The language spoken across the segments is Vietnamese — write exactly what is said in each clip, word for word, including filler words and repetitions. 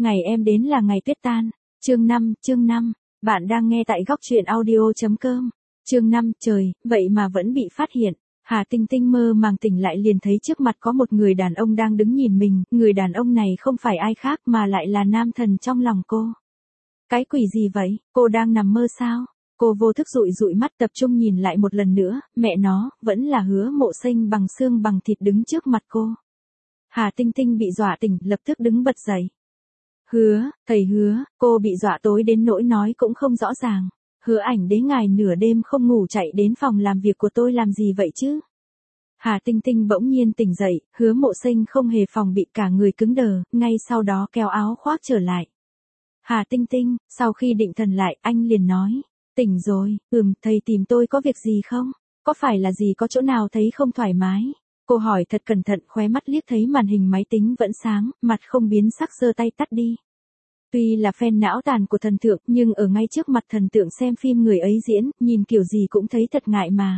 Ngày em đến là ngày tuyết tan. Chương năm, chương năm. Bạn đang nghe tại góc truyện audio.com. Chương năm, trời, vậy mà vẫn bị phát hiện. Hà Tinh Tinh mơ màng tỉnh lại liền thấy trước mặt có một người đàn ông đang đứng nhìn mình, người đàn ông này không phải ai khác mà lại là nam thần trong lòng cô. Cái quỷ gì vậy, cô đang nằm mơ sao? Cô vô thức dụi dụi mắt tập trung nhìn lại một lần nữa, mẹ nó, vẫn là Hứa Mộ Sinh bằng xương bằng thịt đứng trước mặt cô. Hà Tinh Tinh bị dọa tỉnh, lập tức đứng bật dậy. Hứa, thầy Hứa, cô bị dọa tối đến nỗi nói cũng không rõ ràng. Hứa Ảnh Đế ngài nửa đêm không ngủ chạy đến phòng làm việc của tôi làm gì vậy chứ? Hà Tinh Tinh bỗng nhiên tỉnh dậy, Hứa Mộ Sinh không hề phòng bị, cả người cứng đờ, ngay sau đó kéo áo khoác trở lại. Hà Tinh Tinh, sau khi định thần lại, anh liền nói, tỉnh rồi, ừm, thầy tìm tôi có việc gì không? Có phải là gì có chỗ nào thấy không thoải mái? Cô hỏi thật cẩn thận, khóe mắt liếc thấy màn hình máy tính vẫn sáng, mặt không biến sắc giơ tay tắt đi. Tuy là fan não tàn của thần tượng, nhưng ở ngay trước mặt thần tượng xem phim người ấy diễn, nhìn kiểu gì cũng thấy thật ngại mà.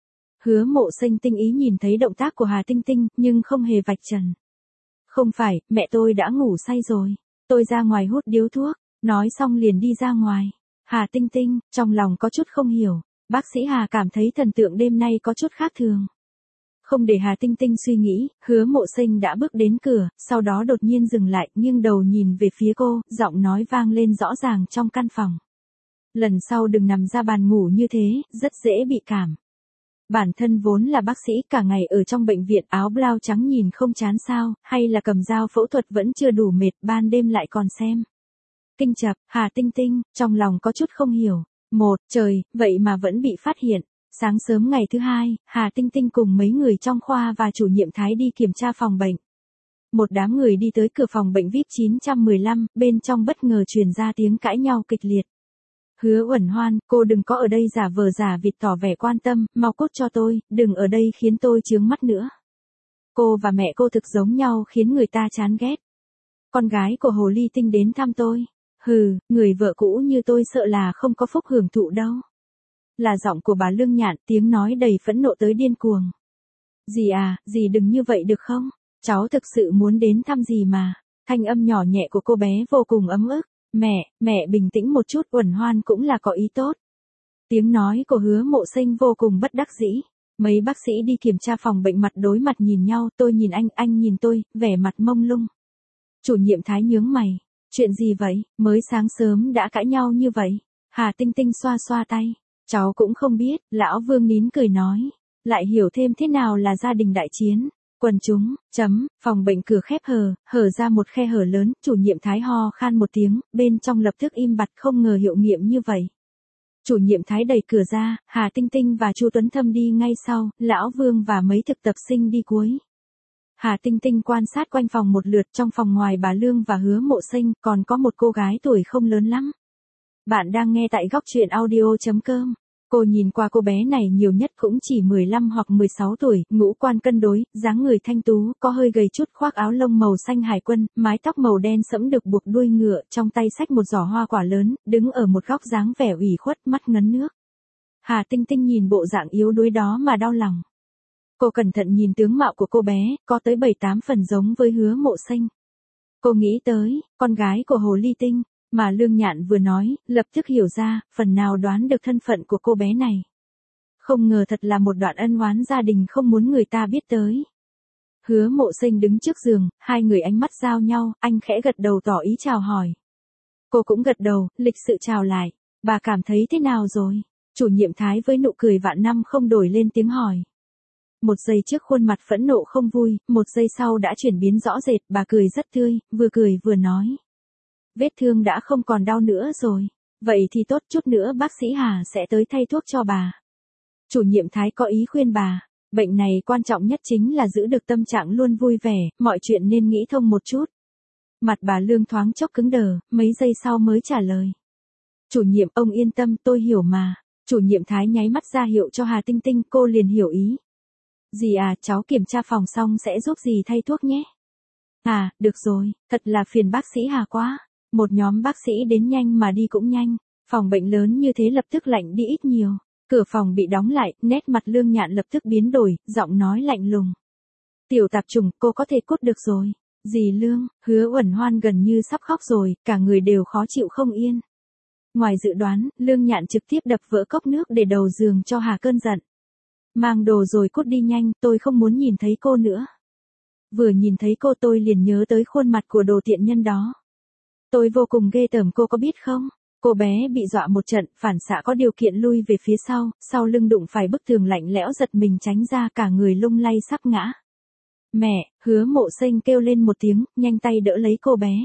Hứa Mộ Sinh tinh ý nhìn thấy động tác của Hà Tinh Tinh, nhưng không hề vạch trần. Không phải, mẹ tôi đã ngủ say rồi. Tôi ra ngoài hút điếu thuốc, nói xong liền đi ra ngoài. Hà Tinh Tinh, trong lòng có chút không hiểu, bác sĩ Hà cảm thấy thần tượng đêm nay có chút khác thường. Không để Hà Tinh Tinh suy nghĩ, Hứa Mộ Sinh đã bước đến cửa, sau đó đột nhiên dừng lại, nghiêng đầu nhìn về phía cô, giọng nói vang lên rõ ràng trong căn phòng. Lần sau đừng nằm ra bàn ngủ như thế, rất dễ bị cảm. Bản thân vốn là bác sĩ, cả ngày ở trong bệnh viện, áo blau trắng nhìn không chán sao, hay là cầm dao phẫu thuật vẫn chưa đủ mệt, ban đêm lại còn xem. Kinh chập, Hà Tinh Tinh, trong lòng có chút không hiểu. Một, trời, vậy mà vẫn bị phát hiện. Sáng sớm ngày thứ hai, Hà Tinh Tinh cùng mấy người trong khoa và chủ nhiệm Thái đi kiểm tra phòng bệnh. Một đám người đi tới cửa phòng bệnh vi ai pi chín một lăm, bên trong bất ngờ truyền ra tiếng cãi nhau kịch liệt. Hứa Uẩn Hoan, cô đừng có ở đây giả vờ giả vịt tỏ vẻ quan tâm, mau cút cho tôi, đừng ở đây khiến tôi chướng mắt nữa. Cô và mẹ cô thực giống nhau khiến người ta chán ghét. Con gái của Hồ Ly Tinh đến thăm tôi. Hừ, người vợ cũ như tôi sợ là không có phúc hưởng thụ đâu. Là giọng của bà Lương Nhạn, tiếng nói đầy phẫn nộ tới điên cuồng. Dì à, dì đừng như vậy được không? Cháu thực sự muốn đến thăm dì mà. Thanh âm nhỏ nhẹ của cô bé vô cùng ấm ức. Mẹ, mẹ bình tĩnh một chút, Uẩn Hoan cũng là có ý tốt. Tiếng nói của Hứa Mộ Sinh vô cùng bất đắc dĩ. Mấy bác sĩ đi kiểm tra phòng bệnh mặt đối mặt nhìn nhau, tôi nhìn anh, anh nhìn tôi, vẻ mặt mông lung. Chủ nhiệm Thái nhướng mày. Chuyện gì vậy, mới sáng sớm đã cãi nhau như vậy? Hà Tinh Tinh xoa xoa tay. Cháu cũng không biết, lão Vương nín cười nói. Lại hiểu thêm thế nào là gia đình đại chiến. Quần chúng, chấm, phòng bệnh cửa khép hờ, hở ra một khe hở lớn, chủ nhiệm Thái ho khan một tiếng, bên trong lập tức im bặt, không ngờ hiệu nghiệm như vậy. Chủ nhiệm Thái đẩy cửa ra, Hà Tinh Tinh và Chu Tuấn Thâm đi ngay sau, lão Vương và mấy thực tập sinh đi cuối. Hà Tinh Tinh quan sát quanh phòng một lượt, trong phòng ngoài bà Lương và Hứa Mộ Sinh, còn có một cô gái tuổi không lớn lắm. Bạn đang nghe tại góc truyện audio.com. Cô nhìn qua cô bé này nhiều nhất cũng chỉ mười lăm hoặc mười sáu tuổi, ngũ quan cân đối, dáng người thanh tú, có hơi gầy chút, khoác áo lông màu xanh hải quân, mái tóc màu đen sẫm được buộc đuôi ngựa, trong tay xách một giỏ hoa quả lớn, đứng ở một góc dáng vẻ ủy khuất, mắt ngấn nước. Hà Tinh Tinh nhìn bộ dạng yếu đuối đó mà đau lòng. Cô cẩn thận nhìn tướng mạo của cô bé, có tới bảy tám phần giống với Hứa Mộ Sinh. Cô nghĩ tới, con gái của Hồ Ly Tinh. Mà Lương Nhạn vừa nói, lập tức hiểu ra, phần nào đoán được thân phận của cô bé này. Không ngờ thật là một đoạn ân oán gia đình không muốn người ta biết tới. Hứa Mộ Sinh đứng trước giường, hai người ánh mắt giao nhau, anh khẽ gật đầu tỏ ý chào hỏi. Cô cũng gật đầu, lịch sự chào lại. Bà cảm thấy thế nào rồi? Chủ nhiệm Thái với nụ cười vạn năm không đổi lên tiếng hỏi. Một giây trước khuôn mặt phẫn nộ không vui, một giây sau đã chuyển biến rõ rệt, bà cười rất tươi, vừa cười vừa nói. Vết thương đã không còn đau nữa rồi. Vậy thì tốt, chút nữa bác sĩ Hà sẽ tới thay thuốc cho bà. Chủ nhiệm Thái có ý khuyên bà. Bệnh này quan trọng nhất chính là giữ được tâm trạng luôn vui vẻ, mọi chuyện nên nghĩ thông một chút. Mặt bà Lương thoáng chốc cứng đờ, mấy giây sau mới trả lời. Chủ nhiệm, ông yên tâm, tôi hiểu mà. Chủ nhiệm Thái nháy mắt ra hiệu cho Hà Tinh Tinh, cô liền hiểu ý. Dì à, cháu kiểm tra phòng xong sẽ giúp dì thay thuốc nhé. À, được rồi, thật là phiền bác sĩ Hà quá. Một nhóm bác sĩ đến nhanh mà đi cũng nhanh, phòng bệnh lớn như thế lập tức lạnh đi ít nhiều. Cửa phòng bị đóng lại, nét mặt Lương Nhạn lập tức biến đổi, giọng nói lạnh lùng. Tiểu tạp chủng, cô có thể cút được rồi. Dì Lương, Hứa Uẩn Hoan gần như sắp khóc rồi, cả người đều khó chịu không yên. Ngoài dự đoán, Lương Nhạn trực tiếp đập vỡ cốc nước để đầu giường cho hà cơn giận. Mang đồ rồi cút đi nhanh, tôi không muốn nhìn thấy cô nữa. Vừa nhìn thấy cô tôi liền nhớ tới khuôn mặt của đồ tiện nhân đó. Tôi vô cùng ghê tởm, cô có biết không? Cô bé bị dọa một trận, phản xạ có điều kiện lui về phía sau, sau lưng đụng phải bức tường lạnh lẽo giật mình tránh ra, cả người lung lay sắp ngã. Mẹ, Hứa Mộ Xanh kêu lên một tiếng, nhanh tay đỡ lấy cô bé.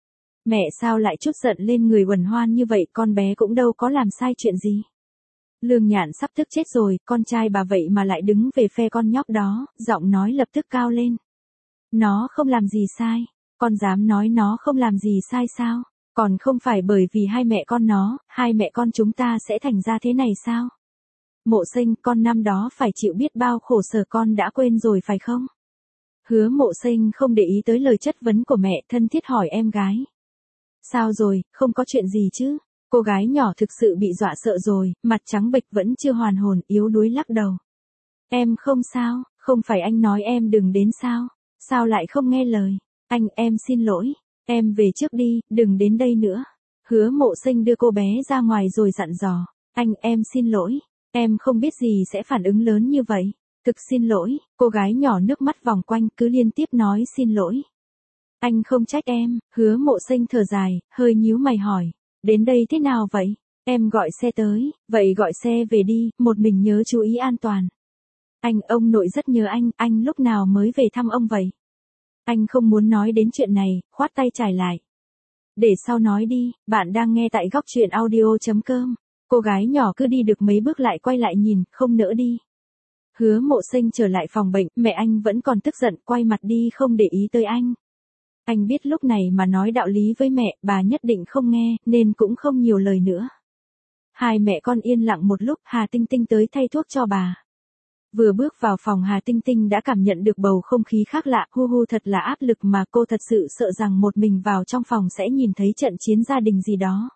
Mẹ sao lại chút giận lên người Uẩn Hoan như vậy, con bé cũng đâu có làm sai chuyện gì. Lương Nhạn sắp tức chết rồi, con trai bà vậy mà lại đứng về phe con nhóc đó, giọng nói lập tức cao lên. Nó không làm gì sai, con dám nói nó không làm gì sai sao? Còn không phải bởi vì hai mẹ con nó, hai mẹ con chúng ta sẽ thành ra thế này sao? Mộ Xanh, con năm đó phải chịu biết bao khổ sở, con đã quên rồi phải không? Hứa Mộ Xanh không để ý tới lời chất vấn của mẹ, thân thiết hỏi em gái. Sao rồi, không có chuyện gì chứ? Cô gái nhỏ thực sự bị dọa sợ rồi, mặt trắng bệch vẫn chưa hoàn hồn, yếu đuối lắc đầu. Em không sao, không phải anh nói em đừng đến sao? Sao lại không nghe lời? Anh, em xin lỗi, em về trước đi, đừng đến đây nữa. Hứa Mộ Xanh đưa cô bé ra ngoài rồi dặn dò. Anh, em xin lỗi, em không biết gì sẽ phản ứng lớn như vậy. Thực xin lỗi, cô gái nhỏ nước mắt vòng quanh cứ liên tiếp nói xin lỗi. Anh không trách em, Hứa Mộ Xanh thở dài, hơi nhíu mày hỏi. Đến đây thế nào vậy? Em gọi xe tới, vậy gọi xe về đi, một mình nhớ chú ý an toàn. Anh, ông nội rất nhớ anh, anh lúc nào mới về thăm ông vậy? Anh không muốn nói đến chuyện này, khoát tay trải lại. Để sau nói đi, bạn đang nghe tại góc truyện audio.com. Cô gái nhỏ cứ đi được mấy bước lại quay lại nhìn, không nỡ đi. Hứa Mộ Xanh trở lại phòng bệnh, mẹ anh vẫn còn tức giận, quay mặt đi không để ý tới anh. Anh biết lúc này mà nói đạo lý với mẹ, bà nhất định không nghe, nên cũng không nhiều lời nữa. Hai mẹ con yên lặng một lúc, Hà Tinh Tinh tới thay thuốc cho bà. Vừa bước vào phòng, Hà Tinh Tinh đã cảm nhận được bầu không khí khác lạ, hu hu thật là áp lực, mà cô thật sự sợ rằng một mình vào trong phòng sẽ nhìn thấy trận chiến gia đình gì đó.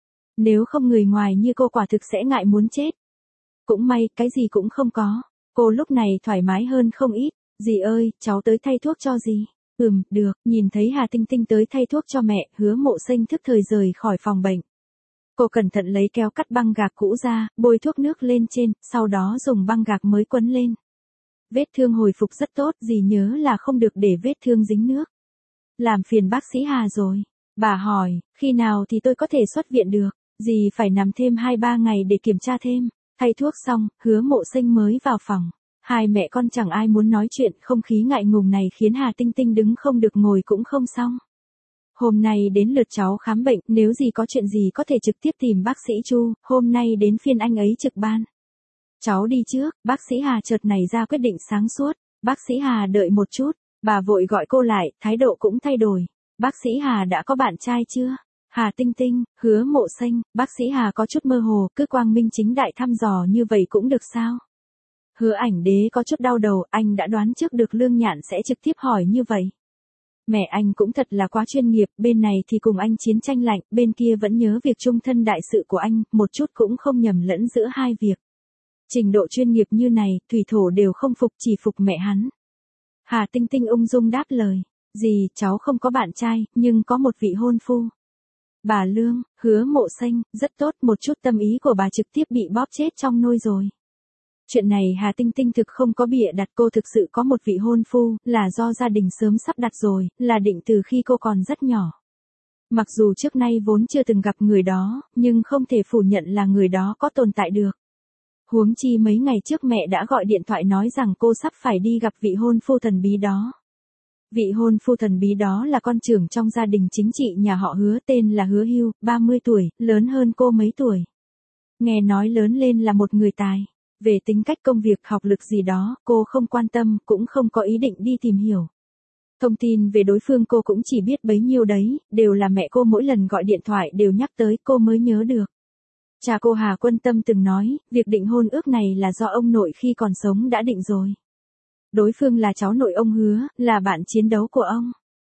Nếu không người ngoài như cô quả thực sẽ ngại muốn chết. Cũng may, cái gì cũng không có. Cô lúc này thoải mái hơn không ít. Dì ơi, cháu tới thay thuốc cho dì. Ừm, được, nhìn thấy Hà Tinh Tinh tới thay thuốc cho mẹ, Hứa Mộ Xanh thức thời rời khỏi phòng bệnh. Cô cẩn thận lấy kéo cắt băng gạc cũ ra, bôi thuốc nước lên trên, sau đó dùng băng gạc mới quấn lên. Vết thương hồi phục rất tốt, dì nhớ là không được để vết thương dính nước. Làm phiền bác sĩ Hà rồi. Bà hỏi, khi nào thì tôi có thể xuất viện được? Dì phải nằm thêm hai ba ngày để kiểm tra thêm. Thay thuốc xong, Hứa Mộ Xanh mới vào phòng. Hai mẹ con chẳng ai muốn nói chuyện, không khí ngại ngùng này khiến Hà Tinh Tinh đứng không được ngồi cũng không xong. Hôm nay đến lượt cháu khám bệnh, nếu gì có chuyện gì có thể trực tiếp tìm bác sĩ Chu, hôm nay đến phiên anh ấy trực ban. Cháu đi trước, bác sĩ Hà chợt nảy ra quyết định sáng suốt. Bác sĩ Hà đợi một chút, bà vội gọi cô lại, thái độ cũng thay đổi. Bác sĩ Hà đã có bạn trai chưa? Hà Tinh Tinh, Hứa Mộ Xanh, bác sĩ Hà có chút mơ hồ, cứ quang minh chính đại thăm dò như vậy cũng được sao? Hứa Ảnh Đế có chút đau đầu, anh đã đoán trước được Lương Nhạn sẽ trực tiếp hỏi như vậy. Mẹ anh cũng thật là quá chuyên nghiệp, bên này thì cùng anh chiến tranh lạnh, bên kia vẫn nhớ việc chung thân đại sự của anh, một chút cũng không nhầm lẫn giữa hai việc. Trình độ chuyên nghiệp như này, thủy thổ đều không phục, chỉ phục mẹ hắn. Hà Tinh Tinh ung dung đáp lời, dì, cháu không có bạn trai, nhưng có một vị hôn phu. Bà Lương, Hứa Mộ Xanh, rất tốt, một chút tâm ý của bà trực tiếp bị bóp chết trong nôi rồi. Chuyện này Hà Tinh Tinh thực không có bịa đặt, cô thực sự có một vị hôn phu, là do gia đình sớm sắp đặt rồi, là định từ khi cô còn rất nhỏ. Mặc dù trước nay vốn chưa từng gặp người đó, nhưng không thể phủ nhận là người đó có tồn tại được. Huống chi mấy ngày trước mẹ đã gọi điện thoại nói rằng cô sắp phải đi gặp vị hôn phu thần bí đó. Vị hôn phu thần bí đó là con trưởng trong gia đình chính trị nhà họ Hứa, tên là Hứa Hưu, ba mươi tuổi, lớn hơn cô mấy tuổi. Nghe nói lớn lên là một người tài. Về tính cách, công việc, học lực gì đó, cô không quan tâm, cũng không có ý định đi tìm hiểu. Thông tin về đối phương cô cũng chỉ biết bấy nhiêu đấy, đều là mẹ cô mỗi lần gọi điện thoại đều nhắc tới, cô mới nhớ được. Cha cô Hà Quân Tâm từng nói, việc định hôn ước này là do ông nội khi còn sống đã định rồi. Đối phương là cháu nội ông Hứa, là bạn chiến đấu của ông.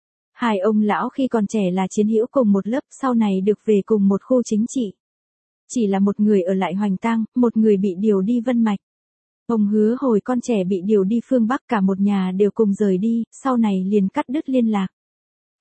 Hai ông lão khi còn trẻ là chiến hữu cùng một lớp, sau này được về cùng một khu chính trị. Chỉ là một người ở lại Hoành Tang, một người bị điều đi Vân Mạch. Ông Hứa hồi con trẻ bị điều đi phương Bắc, cả một nhà đều cùng rời đi, sau này liền cắt đứt liên lạc.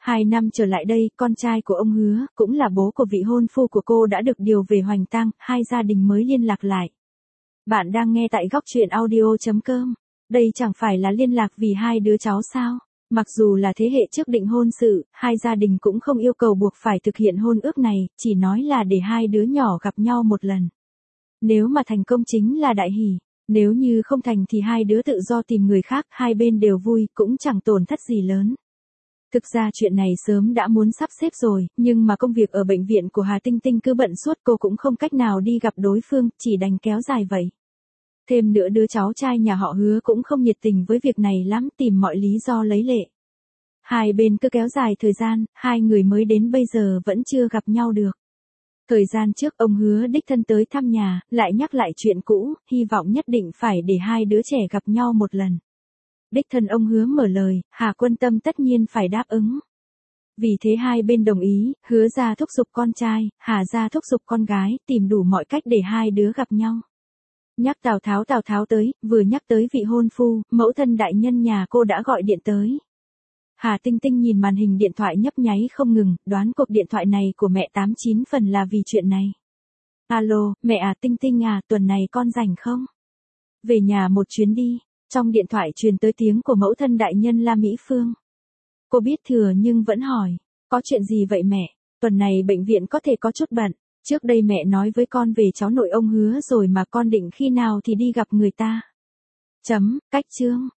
Hai năm trở lại đây, con trai của ông Hứa, cũng là bố của vị hôn phu của cô đã được điều về Hoành Tang, hai gia đình mới liên lạc lại. Bạn đang nghe tại góc truyện audio chấm com. Đây chẳng phải là liên lạc vì hai đứa cháu sao? Mặc dù là thế hệ trước định hôn sự, hai gia đình cũng không yêu cầu buộc phải thực hiện hôn ước này, chỉ nói là để hai đứa nhỏ gặp nhau một lần. Nếu mà thành công chính là đại hỷ, nếu như không thành thì hai đứa tự do tìm người khác, hai bên đều vui, cũng chẳng tổn thất gì lớn. Thực ra chuyện này sớm đã muốn sắp xếp rồi, nhưng mà công việc ở bệnh viện của Hà Tinh Tinh cứ bận suốt, cô cũng không cách nào đi gặp đối phương, chỉ đành kéo dài vậy. Thêm nữa đứa cháu trai nhà họ Hứa cũng không nhiệt tình với việc này lắm, tìm mọi lý do lấy lệ. Hai bên cứ kéo dài thời gian, hai người mới đến bây giờ vẫn chưa gặp nhau được. Thời gian trước ông Hứa đích thân tới thăm nhà, lại nhắc lại chuyện cũ, hy vọng nhất định phải để hai đứa trẻ gặp nhau một lần. Đích thân ông Hứa mở lời, Hà Quân Tâm tất nhiên phải đáp ứng. Vì thế hai bên đồng ý, Hứa gia thúc giục con trai, Hà gia thúc giục con gái, tìm đủ mọi cách để hai đứa gặp nhau. Nhắc Tào Tháo Tào Tháo tới, vừa nhắc tới vị hôn phu, mẫu thân đại nhân nhà cô đã gọi điện tới. Hà Tinh Tinh nhìn màn hình điện thoại nhấp nháy không ngừng, đoán cuộc điện thoại này của mẹ tám chín phần là vì chuyện này. Alo, mẹ à, Tinh Tinh à, tuần này con rảnh không? Về nhà một chuyến đi. Trong điện thoại truyền tới tiếng của mẫu thân đại nhân La Mỹ Phương. Cô biết thừa nhưng vẫn hỏi, có chuyện gì vậy mẹ? Tuần này bệnh viện có thể có chút bận. Trước đây mẹ nói với con về cháu nội ông Hứa rồi mà, con định khi nào thì đi gặp người ta. Chấm, cách chương.